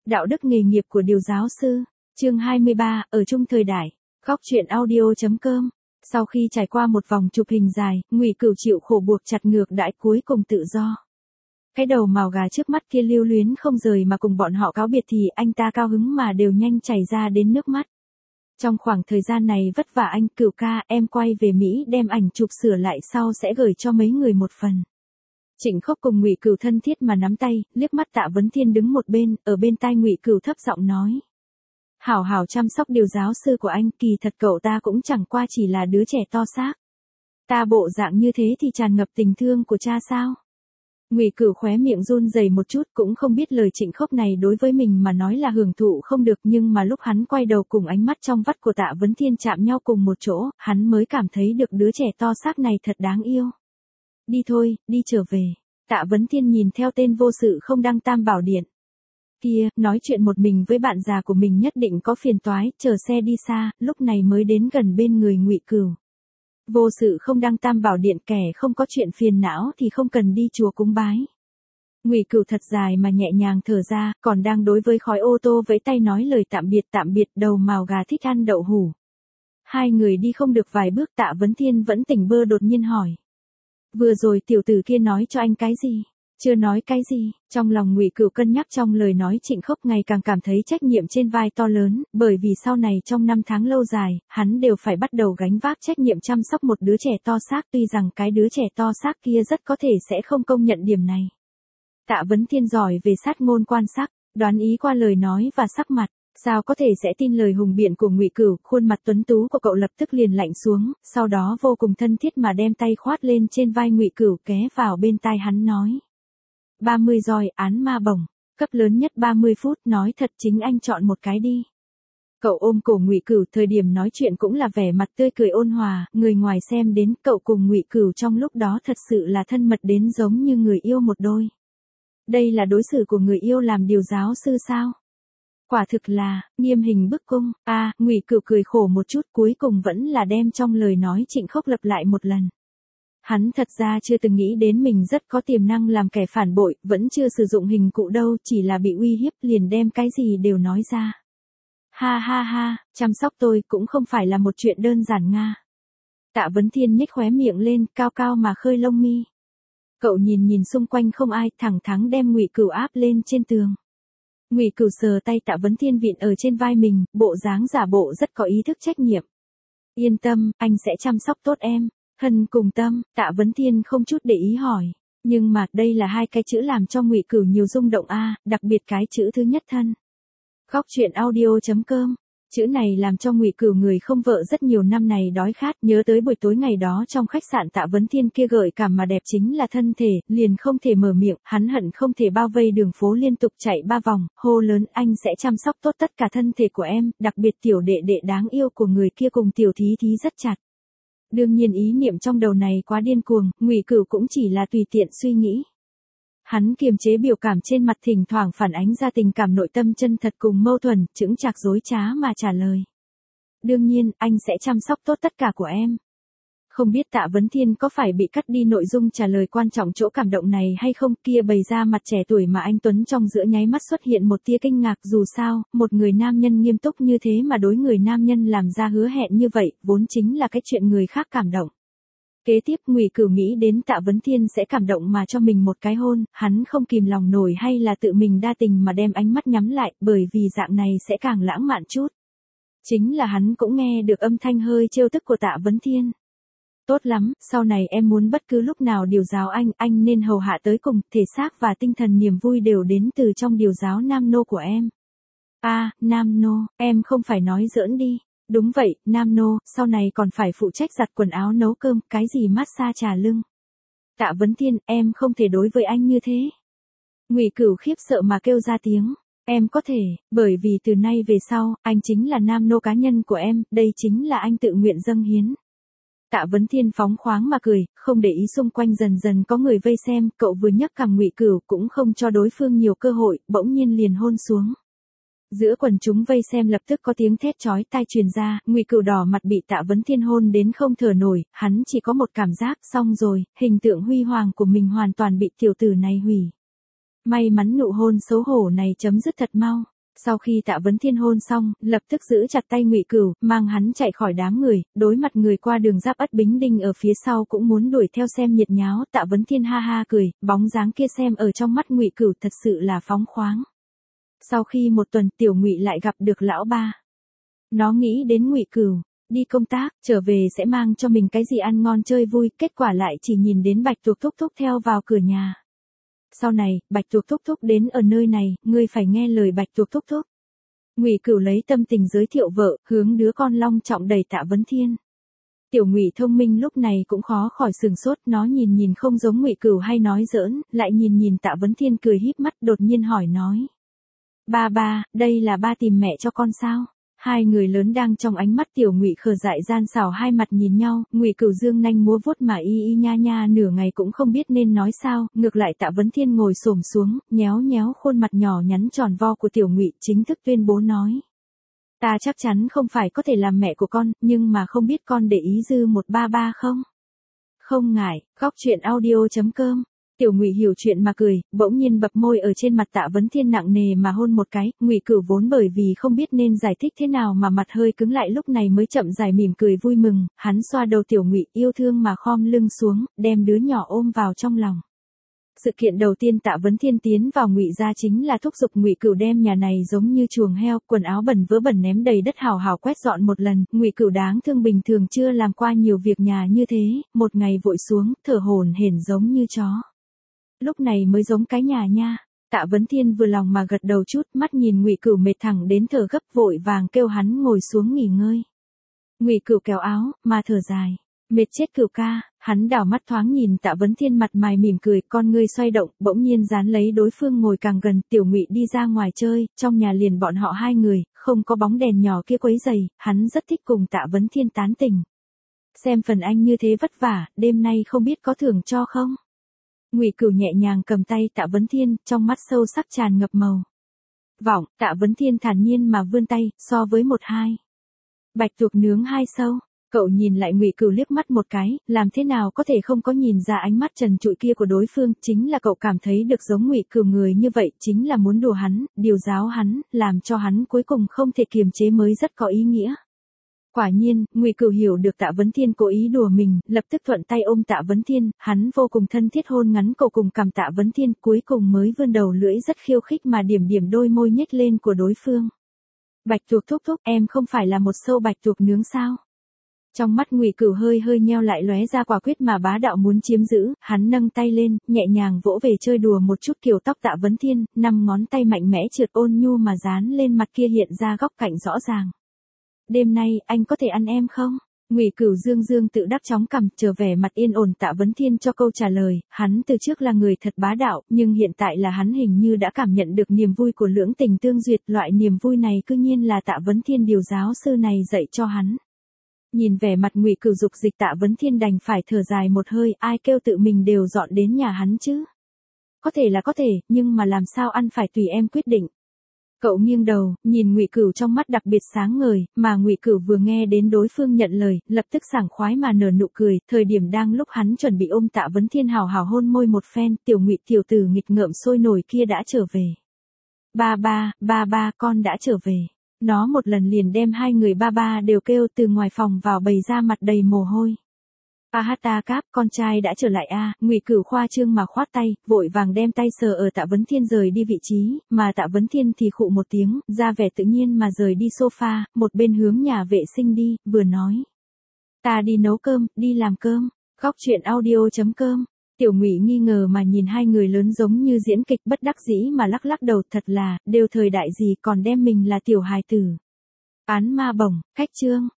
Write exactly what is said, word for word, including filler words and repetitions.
Đạo đức nghề nghiệp của điều giáo sư, chương hai mươi ba, ở chung thời đại, góc truyện audio.com. Sau khi trải qua một vòng chụp hình dài, Ngụy Cửu chịu khổ buộc chặt ngược đãi cuối cùng tự do. Cái đầu màu gà trước mắt kia lưu luyến không rời mà cùng bọn họ cáo biệt thì anh ta cao hứng mà đều nhanh chảy ra đến nước mắt. Trong khoảng thời gian này vất vả anh, Cửu ca, em quay về Mỹ đem ảnh chụp sửa lại sau sẽ gửi cho mấy người một phần. Trịnh Khốc cùng Ngụy Cửu thân thiết mà nắm tay, liếc mắt Tạ Vấn Thiên đứng một bên, ở bên tai Ngụy Cửu thấp giọng nói. Hảo hảo chăm sóc điều giáo sư của anh, kỳ thật cậu ta cũng chẳng qua chỉ là đứa trẻ to xác. Ta bộ dạng như thế thì tràn ngập tình thương của cha sao? Ngụy Cửu khóe miệng run rẩy một chút, cũng không biết lời Trịnh Khốc này đối với mình mà nói là hưởng thụ không được, nhưng mà lúc hắn quay đầu cùng ánh mắt trong vắt của Tạ Vấn Thiên chạm nhau cùng một chỗ, hắn mới cảm thấy được đứa trẻ to xác này thật đáng yêu. Đi thôi, đi trở về. Tạ Vấn Thiên nhìn theo tên vô sự không đăng tam bảo điện. Kia, nói chuyện một mình với bạn già của mình nhất định có phiền toái, chờ xe đi xa, lúc này mới đến gần bên người Ngụy Cửu. Vô sự không đăng tam bảo điện, kẻ không có chuyện phiền não thì không cần đi chùa cúng bái. Ngụy Cửu thật dài mà nhẹ nhàng thở ra, còn đang đối với khói ô tô vẫy tay nói lời tạm biệt tạm biệt, đầu màu gà thích ăn đậu hủ. Hai người đi không được vài bước, Tạ Vấn Thiên vẫn tỉnh bơ đột nhiên hỏi. Vừa rồi tiểu tử kia nói cho anh cái gì? Chưa nói cái gì. Trong lòng Ngụy Cửu cân nhắc trong lời nói Trịnh Khốc, ngày càng cảm thấy trách nhiệm trên vai to lớn, bởi vì sau này trong năm tháng lâu dài, hắn đều phải bắt đầu gánh vác trách nhiệm chăm sóc một đứa trẻ to xác, tuy rằng cái đứa trẻ to xác kia rất có thể sẽ không công nhận điểm này. Tạ Vấn Thiên giỏi về sát ngôn quan sát, đoán ý qua lời nói và sắc mặt. Sao có thể sẽ tin lời hùng biện của Ngụy Cửu? Khuôn mặt tuấn tú của cậu lập tức liền lạnh xuống, sau đó vô cùng thân thiết mà đem tay khoát lên trên vai Ngụy Cửu, ghé vào bên tai hắn nói. ba mươi roi, án ma bổng, cấp lớn nhất ba mươi phút, nói thật chính anh chọn một cái đi. Cậu ôm cổ Ngụy Cửu, thời điểm nói chuyện cũng là vẻ mặt tươi cười ôn hòa, người ngoài xem đến cậu cùng Ngụy Cửu trong lúc đó thật sự là thân mật đến giống như người yêu một đôi. Đây là đối xử của người yêu làm điều giáo sư sao? Quả thực là, nghiêm hình bức cung. A, à, Ngụy Cửu cười khổ một chút, cuối cùng vẫn là đem trong lời nói Trịnh Khốc lặp lại một lần. Hắn thật ra chưa từng nghĩ đến mình rất có tiềm năng làm kẻ phản bội, vẫn chưa sử dụng hình cụ đâu, chỉ là bị uy hiếp liền đem cái gì đều nói ra. Ha ha ha, chăm sóc tôi cũng không phải là một chuyện đơn giản nga. Tạ Vấn Thiên nhếch khóe miệng lên, cao cao mà khơi lông mi. Cậu nhìn nhìn xung quanh không ai, thẳng thắn đem Ngụy Cửu áp lên trên tường. Ngụy Cửu sờ tay Tạ Vấn Thiên vịn ở trên vai mình, bộ dáng giả bộ rất có ý thức trách nhiệm. Yên tâm, anh sẽ chăm sóc tốt em. Thân cùng tâm, Tạ Vấn Thiên không chút để ý hỏi. Nhưng mà, đây là hai cái chữ làm cho Ngụy Cửu nhiều rung động a, à, đặc biệt cái chữ thứ nhất thân. Góc truyện audio.com. Chữ này làm cho Ngụy Cửu người không vợ rất nhiều năm này đói khát, nhớ tới buổi tối ngày đó trong khách sạn Tạ Vấn Thiên kia gợi cảm mà đẹp chính là thân thể, liền không thể mở miệng, hắn hận không thể bao vây đường phố liên tục chạy ba vòng, hô lớn, anh sẽ chăm sóc tốt tất cả thân thể của em, đặc biệt tiểu đệ đệ đáng yêu của người kia cùng tiểu thí thí rất chặt. Đương nhiên ý niệm trong đầu này quá điên cuồng, Ngụy Cửu cũng chỉ là tùy tiện suy nghĩ. Hắn kiềm chế biểu cảm trên mặt, thỉnh thoảng phản ánh ra tình cảm nội tâm chân thật cùng mâu thuẫn, chững chạc dối trá mà trả lời. Đương nhiên, anh sẽ chăm sóc tốt tất cả của em. Không biết Tạ Vấn Thiên có phải bị cắt đi nội dung trả lời quan trọng chỗ cảm động này hay không, kia bày ra mặt trẻ tuổi mà anh Tuấn trong giữa nháy mắt xuất hiện một tia kinh ngạc, dù sao, một người nam nhân nghiêm túc như thế mà đối người nam nhân làm ra hứa hẹn như vậy, vốn chính là cái chuyện người khác cảm động. Kế tiếp Ngụy Cửu nghĩ đến Tạ Vấn Thiên sẽ cảm động mà cho mình một cái hôn, hắn không kìm lòng nổi hay là tự mình đa tình mà đem ánh mắt nhắm lại, bởi vì dạng này sẽ càng lãng mạn chút. Chính là hắn cũng nghe được âm thanh hơi trêu tức của Tạ Vấn Thiên. Tốt lắm, sau này em muốn bất cứ lúc nào điều giáo anh, anh nên hầu hạ tới cùng, thể xác và tinh thần niềm vui đều đến từ trong điều giáo nam nô của em. A, à, nam nô, em không phải nói giỡn đi. Đúng vậy, nam nô, sau này còn phải phụ trách giặt quần áo nấu cơm, cái gì massage trà lưng. Tạ Vấn Thiên, em không thể đối với anh như thế. Ngụy Cửu khiếp sợ mà kêu ra tiếng. Em có thể, bởi vì từ nay về sau, anh chính là nam nô cá nhân của em, đây chính là anh tự nguyện dâng hiến. Tạ Vấn Thiên phóng khoáng mà cười, không để ý xung quanh dần dần có người vây xem, cậu vừa nhấc cằm Ngụy Cửu cũng không cho đối phương nhiều cơ hội, bỗng nhiên liền hôn xuống. Giữa quần chúng vây xem lập tức có tiếng thét chói tai truyền ra, Ngụy Cửu đỏ mặt bị Tạ Vấn Thiên hôn đến không thở nổi, hắn chỉ có một cảm giác, xong rồi, hình tượng huy hoàng của mình hoàn toàn bị tiểu tử này hủy. May mắn nụ hôn xấu hổ này chấm dứt thật mau. Sau khi Tạ Vấn Thiên hôn xong, lập tức giữ chặt tay Ngụy Cửu, mang hắn chạy khỏi đám người, đối mặt người qua đường Giáp Ất Bính Đinh ở phía sau cũng muốn đuổi theo xem nhiệt nháo. Tạ Vấn Thiên ha ha cười, bóng dáng kia xem ở trong mắt Ngụy Cửu thật sự là phóng khoáng. Sau khi một tuần, Tiểu Ngụy lại gặp được lão ba. Nó nghĩ đến Ngụy Cửu đi công tác, trở về sẽ mang cho mình cái gì ăn ngon chơi vui, kết quả lại chỉ nhìn đến Bạch Tuộc thúc thúc theo vào cửa nhà. Sau này, Bạch Tuộc thúc thúc đến ở nơi này, ngươi phải nghe lời Bạch Tuộc thúc thúc. Ngụy Cửu lấy tâm tình giới thiệu vợ, hướng đứa con long trọng đầy Tạ Vấn Thiên. Tiểu Ngụy thông minh lúc này cũng khó khỏi sừng sốt, nó nhìn nhìn không giống Ngụy Cửu hay nói giỡn, lại nhìn nhìn Tạ Vấn Thiên cười híp mắt, đột nhiên hỏi nói: "Ba ba, đây là ba tìm mẹ cho con sao?" Hai người lớn đang trong ánh mắt Tiểu Ngụy khờ dại gian xảo hai mặt nhìn nhau, Ngụy Cửu dương nanh múa vuốt mà y y nha nha nửa ngày cũng không biết nên nói sao, ngược lại Tạ Vấn Thiên ngồi xổm xuống, nhéo nhéo khuôn mặt nhỏ nhắn tròn vo của Tiểu Ngụy, chính thức tuyên bố nói: "Ta chắc chắn không phải có thể làm mẹ của con, nhưng mà không biết con để ý dư một ba ba không?" "Không ngại." Góc truyện audio chấm com. Tiểu Ngụy hiểu chuyện mà cười, bỗng nhiên bập môi ở trên mặt Tạ Vấn Thiên nặng nề mà hôn một cái. Ngụy Cửu vốn bởi vì không biết nên giải thích thế nào mà mặt hơi cứng lại, lúc này mới chậm rãi mỉm cười vui mừng, hắn xoa đầu Tiểu Ngụy, yêu thương mà khom lưng xuống, đem đứa nhỏ ôm vào trong lòng. Sự kiện đầu tiên Tạ Vấn Thiên tiến vào Ngụy gia chính là thúc giục Ngụy Cửu đem nhà này giống như chuồng heo, quần áo bẩn vớ bẩn ném đầy đất hào hào quét dọn một lần. Ngụy Cửu đáng thương bình thường chưa làm qua nhiều việc nhà như thế, một ngày vội xuống, thở hổn hển giống như chó. Lúc này mới giống cái nhà nha. Tạ Vấn Thiên vừa lòng mà gật đầu chút, mắt nhìn Ngụy Cửu mệt thẳng đến thở gấp, vội vàng kêu hắn ngồi xuống nghỉ ngơi. Ngụy Cửu kéo áo, mà thở dài. Mệt chết Cửu ca. Hắn đảo mắt thoáng nhìn Tạ Vấn Thiên mặt mày mỉm cười, con ngươi xoay động, bỗng nhiên dán lấy đối phương ngồi càng gần. Tiểu Ngụy đi ra ngoài chơi, trong nhà liền bọn họ hai người, không có bóng đèn nhỏ kia quấy rầy, hắn rất thích cùng Tạ Vấn Thiên tán tình. Xem phần anh như thế vất vả, đêm nay không biết có thưởng cho không? Ngụy Cửu nhẹ nhàng cầm tay Tạ Vấn Thiên, trong mắt sâu sắc tràn ngập màu vọng. Tạ Vấn Thiên thản nhiên mà vươn tay, so với một hai bạch tuộc nướng hai sâu. Cậu nhìn lại Ngụy Cửu liếc mắt một cái, làm thế nào có thể không có nhìn ra ánh mắt trần trụi kia của đối phương, chính là cậu cảm thấy được giống Ngụy Cửu người như vậy, chính là muốn đùa hắn, điều giáo hắn, làm cho hắn cuối cùng không thể kiềm chế mới rất có ý nghĩa. Quả nhiên, Ngụy Cửu hiểu được Tạ Vấn Thiên cố ý đùa mình, lập tức thuận tay ôm Tạ Vấn Thiên, hắn vô cùng thân thiết hôn ngắn cổ cùng cằm Tạ Vấn Thiên, cuối cùng mới vươn đầu lưỡi rất khiêu khích mà điểm điểm đôi môi nhếch lên của đối phương. Bạch tuộc thúc thúc, em không phải là một sâu bạch tuộc nướng sao? Trong mắt Ngụy Cửu hơi hơi nheo lại, lóe ra quả quyết mà bá đạo muốn chiếm giữ, hắn nâng tay lên, nhẹ nhàng vỗ về chơi đùa một chút kiểu tóc Tạ Vấn Thiên, năm ngón tay mạnh mẽ trượt ôn nhu mà dán lên mặt kia hiện ra góc cạnh rõ ràng. Đêm nay, anh có thể ăn em không? Ngụy Cửu dương dương tự đắc chóng cằm, trở vẻ mặt yên ổn. Tạ Vấn Thiên cho câu trả lời, hắn từ trước là người thật bá đạo, nhưng hiện tại là hắn hình như đã cảm nhận được niềm vui của lưỡng tình tương duyệt, loại niềm vui này cư nhiên là Tạ Vấn Thiên điều giáo sư này dạy cho hắn. Nhìn vẻ mặt Ngụy Cửu dục dịch, Tạ Vấn Thiên đành phải thở dài một hơi, ai kêu tự mình đều dọn đến nhà hắn chứ? Có thể là có thể, nhưng mà làm sao ăn phải tùy em quyết định. Cậu nghiêng đầu, nhìn Ngụy Cửu trong mắt đặc biệt sáng ngời, mà Ngụy Cửu vừa nghe đến đối phương nhận lời, lập tức sảng khoái mà nở nụ cười, thời điểm đang lúc hắn chuẩn bị ôm Tạ Vấn Thiên hào hào hôn môi một phen, Tiểu Ngụy tiểu tử nghịch ngợm sôi nổi kia đã trở về. Ba ba, ba ba, con đã trở về. Nó một lần liền đem hai người ba ba đều kêu, từ ngoài phòng vào bày ra mặt đầy mồ hôi. A hát ta cáp, con trai đã trở lại a. Ngụy Cửu khoa trương mà khoát tay, vội vàng đem tay sờ ở Tạ Vấn Thiên rời đi vị trí, mà Tạ Vấn Thiên thì khụ một tiếng, ra vẻ tự nhiên mà rời đi sofa, một bên hướng nhà vệ sinh đi, vừa nói: "Ta đi nấu cơm, đi làm cơm." Góc truyện audio chấm com. Tiểu Ngụy nghi ngờ mà nhìn hai người lớn giống như diễn kịch, bất đắc dĩ mà lắc lắc đầu, thật là, đều thời đại gì còn đem mình là tiểu hài tử. Án ma bổng, khách chương.